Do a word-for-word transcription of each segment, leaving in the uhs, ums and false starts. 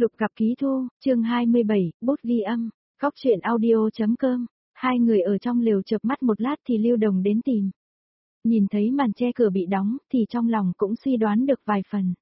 Lục gặp ký thu, chương hai mươi bảy, bút ghi âm, góc truyện audio.com, hai người ở trong lều chợp mắt một lát thì Lưu Đồng đến tìm. Nhìn thấy màn che cửa bị đóng thì trong lòng cũng suy đoán được vài phần.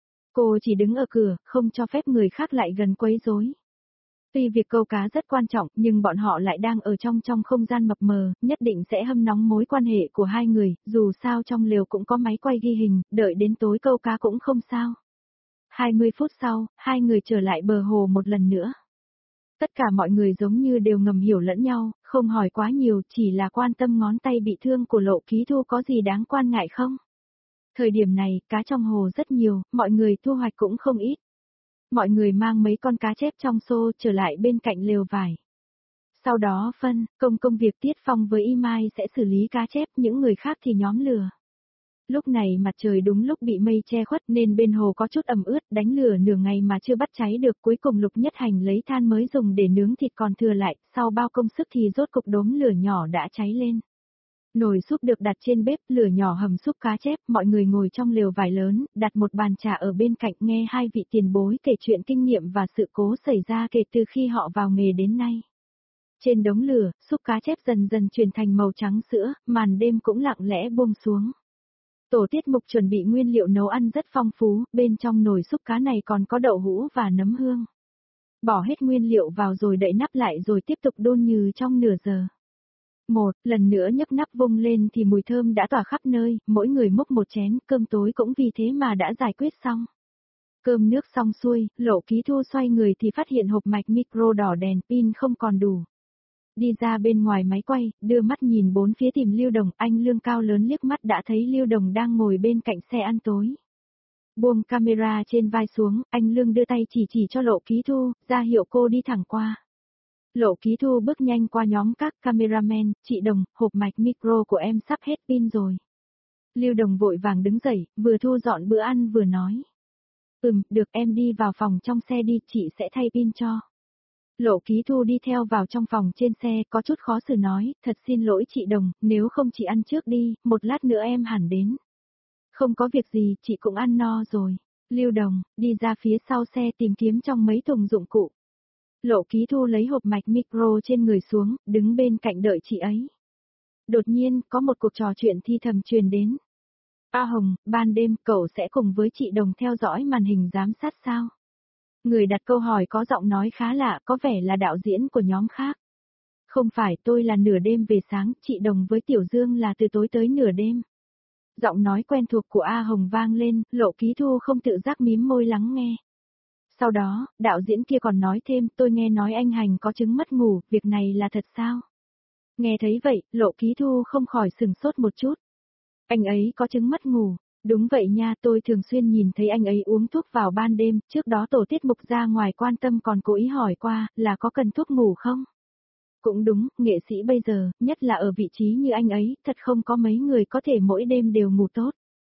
Cô chỉ đứng ở cửa, không cho phép người khác lại gần quấy rối. Tuy việc câu cá rất quan trọng nhưng bọn họ lại đang ở trong trong không gian mập mờ, nhất định sẽ hâm nóng mối quan hệ của hai người, dù sao trong lều cũng có máy quay ghi hình, đợi đến tối câu cá cũng không sao. hai mươi phút sau, hai người trở lại bờ hồ một lần nữa. Tất cả mọi người giống như đều ngầm hiểu lẫn nhau, không hỏi quá nhiều, chỉ là quan tâm ngón tay bị thương của Lộ Ký Thu có gì đáng quan ngại không. Thời điểm này, cá trong hồ rất nhiều, mọi người thu hoạch cũng không ít. Mọi người mang mấy con cá chép trong xô trở lại bên cạnh lều vải. Sau đó phân, công công việc Tiết Phong với Y Mai sẽ xử lý cá chép, những người khác thì nhóm lừa. Lúc này mặt trời đúng lúc bị mây che khuất nên bên hồ có chút ẩm ướt, đánh lửa nửa ngày mà chưa bắt cháy được, cuối cùng Lục Nhất Hành lấy than mới dùng để nướng thịt còn thừa lại, sau bao công sức thì rốt cục đốm lửa nhỏ đã cháy lên. Nồi súp được đặt trên bếp, lửa nhỏ hầm súp cá chép, mọi người ngồi trong lều vải lớn, đặt một bàn trà ở bên cạnh nghe hai vị tiền bối kể chuyện kinh nghiệm và sự cố xảy ra kể từ khi họ vào nghề đến nay. Trên đống lửa, súp cá chép dần dần chuyển thành màu trắng sữa, màn đêm cũng lặng lẽ buông xuống. Tổ tiết mục chuẩn bị nguyên liệu nấu ăn rất phong phú, bên trong nồi súp cá này còn có đậu hũ và nấm hương. Bỏ hết nguyên liệu vào rồi đậy nắp lại rồi tiếp tục đun như trong nửa giờ. Một, lần nữa nhấc nắp vung lên thì mùi thơm đã tỏa khắp nơi, mỗi người múc một chén, cơm tối cũng vì thế mà đã giải quyết xong. Cơm nước xong xuôi, Lộ Ký Thu xoay người thì phát hiện hộp mạch micro đỏ đèn pin không còn đủ. Đi ra bên ngoài máy quay, đưa mắt nhìn bốn phía tìm Lưu Đồng, anh lương cao lớn liếc mắt đã thấy Lưu Đồng đang ngồi bên cạnh xe ăn tối. Buông camera trên vai xuống, anh lương đưa tay chỉ chỉ cho Lộ Ký Thu, ra hiệu cô đi thẳng qua. Lộ Ký Thu bước nhanh qua nhóm các cameraman, chị Đồng, hộp mạch micro của em sắp hết pin rồi. Lưu Đồng vội vàng đứng dậy, vừa thu dọn bữa ăn vừa nói. Ừm, được em đi vào phòng trong xe đi, chị sẽ thay pin cho. Lộ Ký Thu đi theo vào trong phòng trên xe, có chút khó xử nói, thật xin lỗi chị Đồng, nếu không chị ăn trước đi, một lát nữa em hẳn đến. Không có việc gì, chị cũng ăn no rồi. Lưu Đồng, đi ra phía sau xe tìm kiếm trong mấy thùng dụng cụ. Lộ Ký Thu lấy hộp mạch micro trên người xuống, đứng bên cạnh đợi chị ấy. Đột nhiên, có một cuộc trò chuyện thi thầm truyền đến. A Hồng, ban đêm cậu sẽ cùng với chị Đồng theo dõi màn hình giám sát sao? Người đặt câu hỏi có giọng nói khá lạ, có vẻ là đạo diễn của nhóm khác. Không phải, tôi là nửa đêm về sáng, chị Đồng với Tiểu Dương là từ tối tới nửa đêm. Giọng nói quen thuộc của A Hồng vang lên, Lộ Ký Thu không tự giác mím môi lắng nghe. Sau đó, đạo diễn kia còn nói thêm, tôi nghe nói anh Hành có chứng mất ngủ, việc này là thật sao? Nghe thấy vậy, Lộ Ký Thu không khỏi sừng sốt một chút. Anh ấy có chứng mất ngủ. Đúng vậy nha, tôi thường xuyên nhìn thấy anh ấy uống thuốc vào ban đêm, trước đó tổ tiết mục ra ngoài quan tâm còn cố ý hỏi qua, là có cần thuốc ngủ không? Cũng đúng, nghệ sĩ bây giờ, nhất là ở vị trí như anh ấy, thật không có mấy người có thể mỗi đêm đều ngủ tốt.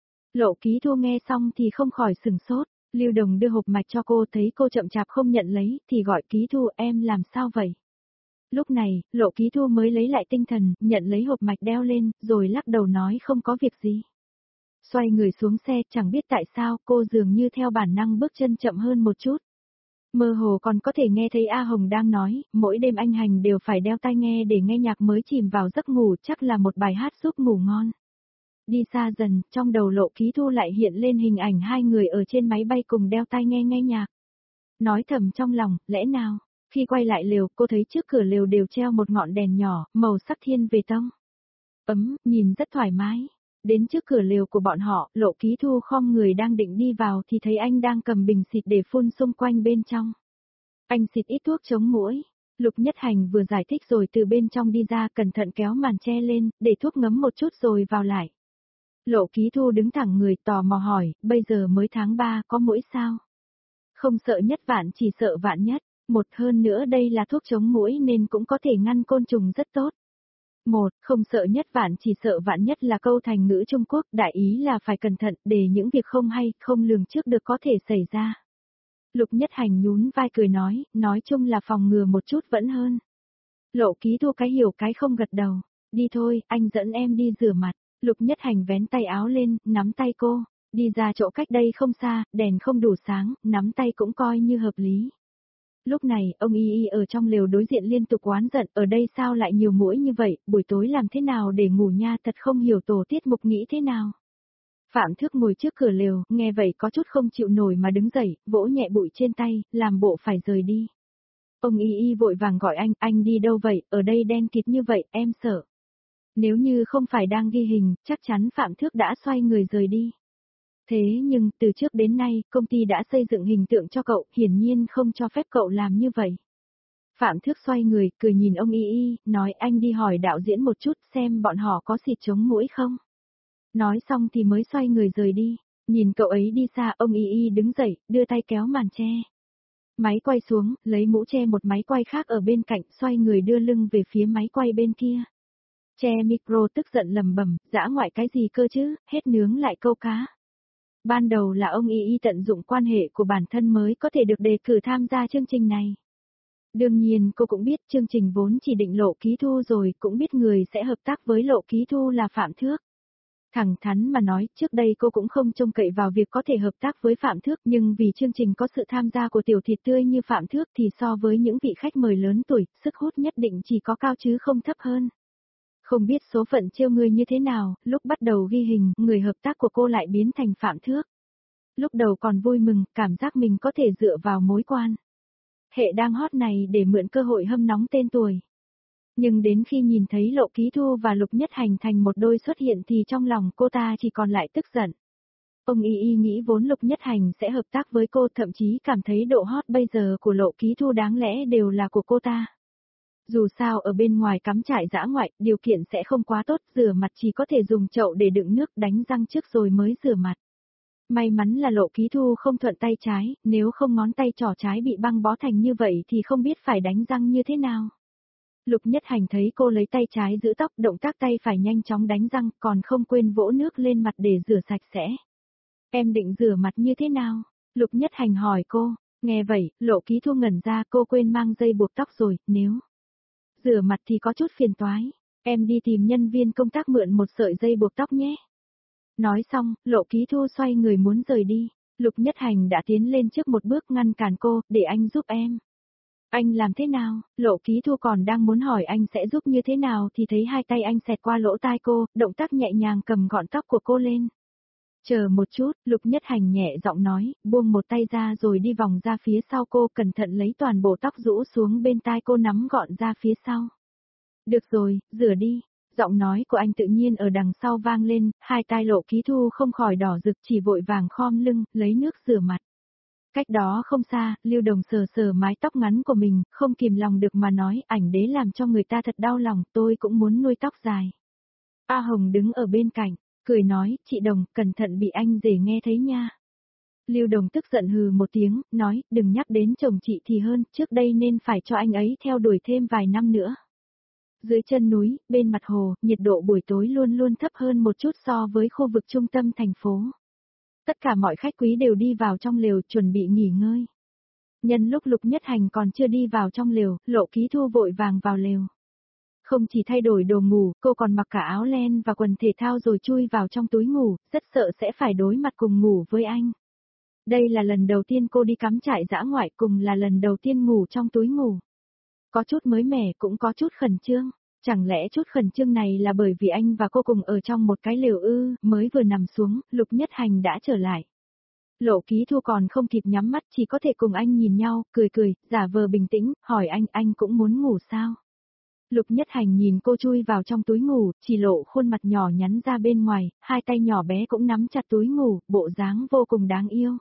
Lộ Ký Thu nghe xong thì không khỏi sừng sốt, Lưu Đồng đưa hộp mạch cho cô, thấy cô chậm chạp không nhận lấy, thì gọi Ký Thu, em làm sao vậy? Lúc này, Lộ Ký Thu mới lấy lại tinh thần, nhận lấy hộp mạch đeo lên, rồi lắc đầu nói không có việc gì. Xoay người xuống xe, chẳng biết tại sao, cô dường như theo bản năng bước chân chậm hơn một chút. Mơ hồ còn có thể nghe thấy A Hồng đang nói, mỗi đêm anh Hành đều phải đeo tai nghe để nghe nhạc mới chìm vào giấc ngủ, chắc là một bài hát giúp ngủ ngon. Đi xa dần, trong đầu Lộ Ký Thu lại hiện lên hình ảnh hai người ở trên máy bay cùng đeo tai nghe nghe nhạc. Nói thầm trong lòng, lẽ nào, khi quay lại lều, cô thấy trước cửa lều đều treo một ngọn đèn nhỏ, màu sắc thiên về tông. Ấm, nhìn rất thoải mái. Đến trước cửa lều của bọn họ, Lộ Ký Thu khom người đang định đi vào thì thấy anh đang cầm bình xịt để phun xung quanh bên trong. Anh xịt ít thuốc chống muỗi. Lục Nhất Hành vừa giải thích rồi từ bên trong đi ra, cẩn thận kéo màn che lên, để thuốc ngấm một chút rồi vào lại. Lộ Ký Thu đứng thẳng người tò mò hỏi, bây giờ mới tháng ba, có muỗi sao? Không sợ nhất vạn, chỉ sợ vạn nhất. Một hơn nữa đây là thuốc chống muỗi nên cũng có thể ngăn côn trùng rất tốt. Một, không sợ nhất vạn, chỉ sợ vạn nhất là câu thành ngữ Trung Quốc, đại ý là phải cẩn thận để những việc không hay, không lường trước được có thể xảy ra. Lục Nhất Hành nhún vai cười nói, nói chung là phòng ngừa một chút vẫn hơn. Lộ Ký Thu cái hiểu cái không gật đầu, đi thôi, anh dẫn em đi rửa mặt. Lục Nhất Hành vén tay áo lên, nắm tay cô, Đi ra chỗ cách đây không xa, đèn không đủ sáng, nắm tay cũng coi như hợp lý. Lúc này, ông Y Y ở trong lều đối diện liên tục oán giận, ở đây sao lại nhiều muỗi như vậy, buổi tối làm thế nào để ngủ nha, thật không hiểu tổ tiết mục nghĩ thế nào. Phạm Thước ngồi trước cửa lều, nghe vậy có chút không chịu nổi mà đứng dậy, vỗ nhẹ bụi trên tay, làm bộ phải rời đi. Ông Y Y vội vàng gọi anh, anh đi đâu vậy, ở đây đen kịt như vậy, em sợ. Nếu như không phải đang ghi hình, chắc chắn Phạm Thước đã xoay người rời đi. Thế nhưng, từ trước đến nay, công ty đã xây dựng hình tượng cho cậu, hiển nhiên không cho phép cậu làm như vậy. Phạm Thước xoay người, cười nhìn ông Y Y, nói anh đi hỏi đạo diễn một chút xem bọn họ có xịt chống muỗi không. Nói xong thì mới xoay người rời đi. Nhìn cậu ấy đi xa, ông Y Y đứng dậy, đưa tay kéo màn che. Máy quay xuống, lấy mũ che một máy quay khác ở bên cạnh, xoay người đưa lưng về phía máy quay bên kia. Che micro tức giận lầm bầm, dã ngoại cái gì cơ chứ, hết nướng lại câu cá. Ban đầu là ông Y Y tận dụng quan hệ của bản thân mới có thể được đề cử tham gia chương trình này. Đương nhiên cô cũng biết chương trình vốn chỉ định Lộ Ký Thu rồi, cũng biết người sẽ hợp tác với Lộ Ký Thu là Phạm Thước. Thẳng thắn mà nói, trước đây cô cũng không trông cậy vào việc có thể hợp tác với Phạm Thước, nhưng vì chương trình có sự tham gia của tiểu thịt tươi như Phạm Thước thì so với những vị khách mời lớn tuổi, sức hút nhất định chỉ có cao chứ không thấp hơn. Không biết số phận trêu người như thế nào, lúc bắt đầu ghi hình, người hợp tác của cô lại biến thành Phạm Thước. Lúc đầu còn vui mừng, cảm giác mình có thể dựa vào mối quan hệ đang hot này để mượn cơ hội hâm nóng tên tuổi. Nhưng đến khi nhìn thấy Lộ Ký Thu và Lục Nhất Hành thành một đôi xuất hiện thì trong lòng cô ta chỉ còn lại tức giận. Ông Y Y nghĩ vốn Lục Nhất Hành sẽ hợp tác với cô, thậm chí cảm thấy độ hot bây giờ của Lộ Ký Thu đáng lẽ đều là của cô ta. Dù sao ở bên ngoài cắm trại dã ngoại, điều kiện sẽ không quá tốt, rửa mặt chỉ có thể dùng chậu để đựng nước đánh răng trước rồi mới rửa mặt. May mắn là Lộ Ký Thu không thuận tay trái, nếu không ngón tay trỏ trái bị băng bó thành như vậy thì không biết phải đánh răng như thế nào. Lục Nhất Hành thấy cô lấy tay trái giữ tóc, động tác tay phải nhanh chóng đánh răng, còn không quên vỗ nước lên mặt để rửa sạch sẽ. Em định rửa mặt như thế nào? Lục Nhất Hành hỏi cô. Nghe vậy, Lộ Ký Thu ngẩn ra, cô quên mang dây buộc tóc rồi, nếu rửa mặt thì có chút phiền toái. Em đi tìm nhân viên công tác mượn một sợi dây buộc tóc nhé. Nói xong, Lộ Ký Thu xoay người muốn rời đi. Lục Nhất Hành đã tiến lên trước một bước ngăn cản cô, để anh giúp em. Anh làm thế nào? Lộ Ký Thu còn đang muốn hỏi anh sẽ giúp như thế nào thì thấy hai tay anh xẹt qua lỗ tai cô, động tác nhẹ nhàng cầm gọn tóc của cô lên. Chờ một chút, Lục Nhất Hành nhẹ giọng nói, buông một tay ra rồi đi vòng ra phía sau cô, cẩn thận lấy toàn bộ tóc rũ xuống bên tai cô nắm gọn ra phía sau. Được rồi, rửa đi. Giọng nói của anh tự nhiên ở đằng sau vang lên, hai tai Lộ Ký Thu không khỏi đỏ rực, chỉ vội vàng khom lưng, lấy nước rửa mặt. Cách đó không xa, Lưu Đồng sờ sờ mái tóc ngắn của mình, không kìm lòng được mà nói, ảnh đế làm cho người ta thật đau lòng, tôi cũng muốn nuôi tóc dài. A Hồng đứng ở bên cạnh, cười nói, chị Đồng, cẩn thận bị anh rể nghe thấy nha. Lưu Đồng tức giận hừ một tiếng, nói, đừng nhắc đến chồng chị thì hơn, trước đây nên phải cho anh ấy theo đuổi thêm vài năm nữa. Dưới chân núi, bên mặt hồ, nhiệt độ buổi tối luôn luôn thấp hơn một chút so với khu vực trung tâm thành phố. Tất cả mọi khách quý đều đi vào trong lều chuẩn bị nghỉ ngơi. Nhân lúc Lục Nhất Hành còn chưa đi vào trong lều, Lộ Ký Thu vội vàng vào lều. Không chỉ thay đổi đồ ngủ, cô còn mặc cả áo len và quần thể thao rồi chui vào trong túi ngủ, rất sợ sẽ phải đối mặt cùng ngủ với anh. Đây là lần đầu tiên cô đi cắm trại dã ngoại, cùng là lần đầu tiên ngủ trong túi ngủ. Có chút mới mẻ cũng có chút khẩn trương. Chẳng lẽ chút khẩn trương này là bởi vì anh và cô cùng ở trong một cái lều ư, mới vừa nằm xuống, Lục Nhất Hành đã trở lại. Lộ Ký Thu còn không kịp nhắm mắt, chỉ có thể cùng anh nhìn nhau, cười cười, giả vờ bình tĩnh, hỏi anh, anh cũng muốn ngủ sao? Lục Nhất Hành nhìn cô chui vào trong túi ngủ, chỉ lộ khuôn mặt nhỏ nhắn ra bên ngoài, hai tay nhỏ bé cũng nắm chặt túi ngủ, bộ dáng vô cùng đáng yêu.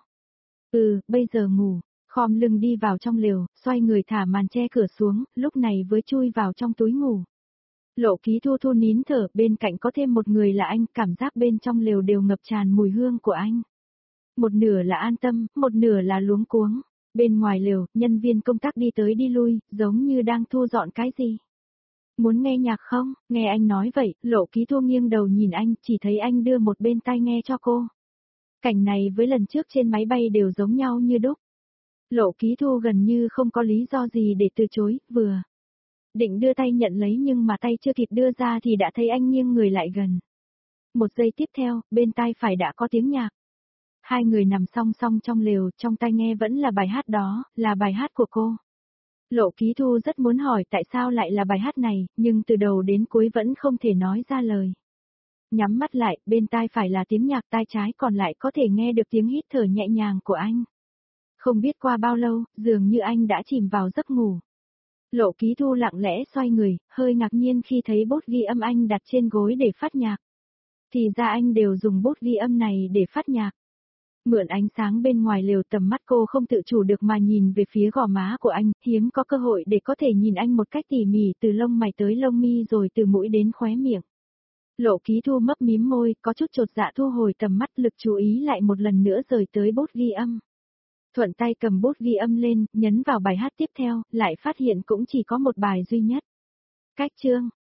Ừ, bây giờ ngủ. Khom lưng đi vào trong lều, xoay người thả màn che cửa xuống, lúc này mới chui vào trong túi ngủ. Lộ Ký Thu thu nín thở, bên cạnh có thêm một người là anh, cảm giác bên trong lều đều ngập tràn mùi hương của anh. Một nửa là an tâm, một nửa là luống cuống. Bên ngoài lều, nhân viên công tác đi tới đi lui, giống như đang thu dọn cái gì. Muốn nghe nhạc không? Nghe anh nói vậy, Lộ Ký Thu nghiêng đầu nhìn anh, chỉ thấy anh đưa một bên tai nghe cho cô. Cảnh này với lần trước trên máy bay đều giống nhau như đúc. Lộ Ký Thu gần như không có lý do gì để từ chối, vừa định đưa tay nhận lấy nhưng mà tay chưa kịp đưa ra thì đã thấy anh nghiêng người lại gần. Một giây tiếp theo, bên tai phải đã có tiếng nhạc. Hai người nằm song song trong lều, trong tai nghe vẫn là bài hát đó, là bài hát của cô. Lộ Ký Thu rất muốn hỏi tại sao lại là bài hát này, nhưng từ đầu đến cuối vẫn không thể nói ra lời. Nhắm mắt lại, bên tai phải là tiếng nhạc, tai trái còn lại có thể nghe được tiếng hít thở nhẹ nhàng của anh. Không biết qua bao lâu, dường như anh đã chìm vào giấc ngủ. Lộ Ký Thu lặng lẽ xoay người, hơi ngạc nhiên khi thấy bốt ghi âm anh đặt trên gối để phát nhạc. Thì ra anh đều dùng bốt ghi âm này để phát nhạc. Mượn ánh sáng bên ngoài lều, tầm mắt cô không tự chủ được mà nhìn về phía gò má của anh, hiếm có cơ hội để có thể nhìn anh một cách tỉ mỉ từ lông mày tới lông mi rồi từ mũi đến khóe miệng. Lộ Ký Thu mấp mím môi, có chút chột dạ thu hồi tầm mắt, lực chú ý lại một lần nữa rời tới bốt ghi âm. Thuận tay cầm bốt ghi âm lên, nhấn vào bài hát tiếp theo, lại phát hiện cũng chỉ có một bài duy nhất. Cách chương,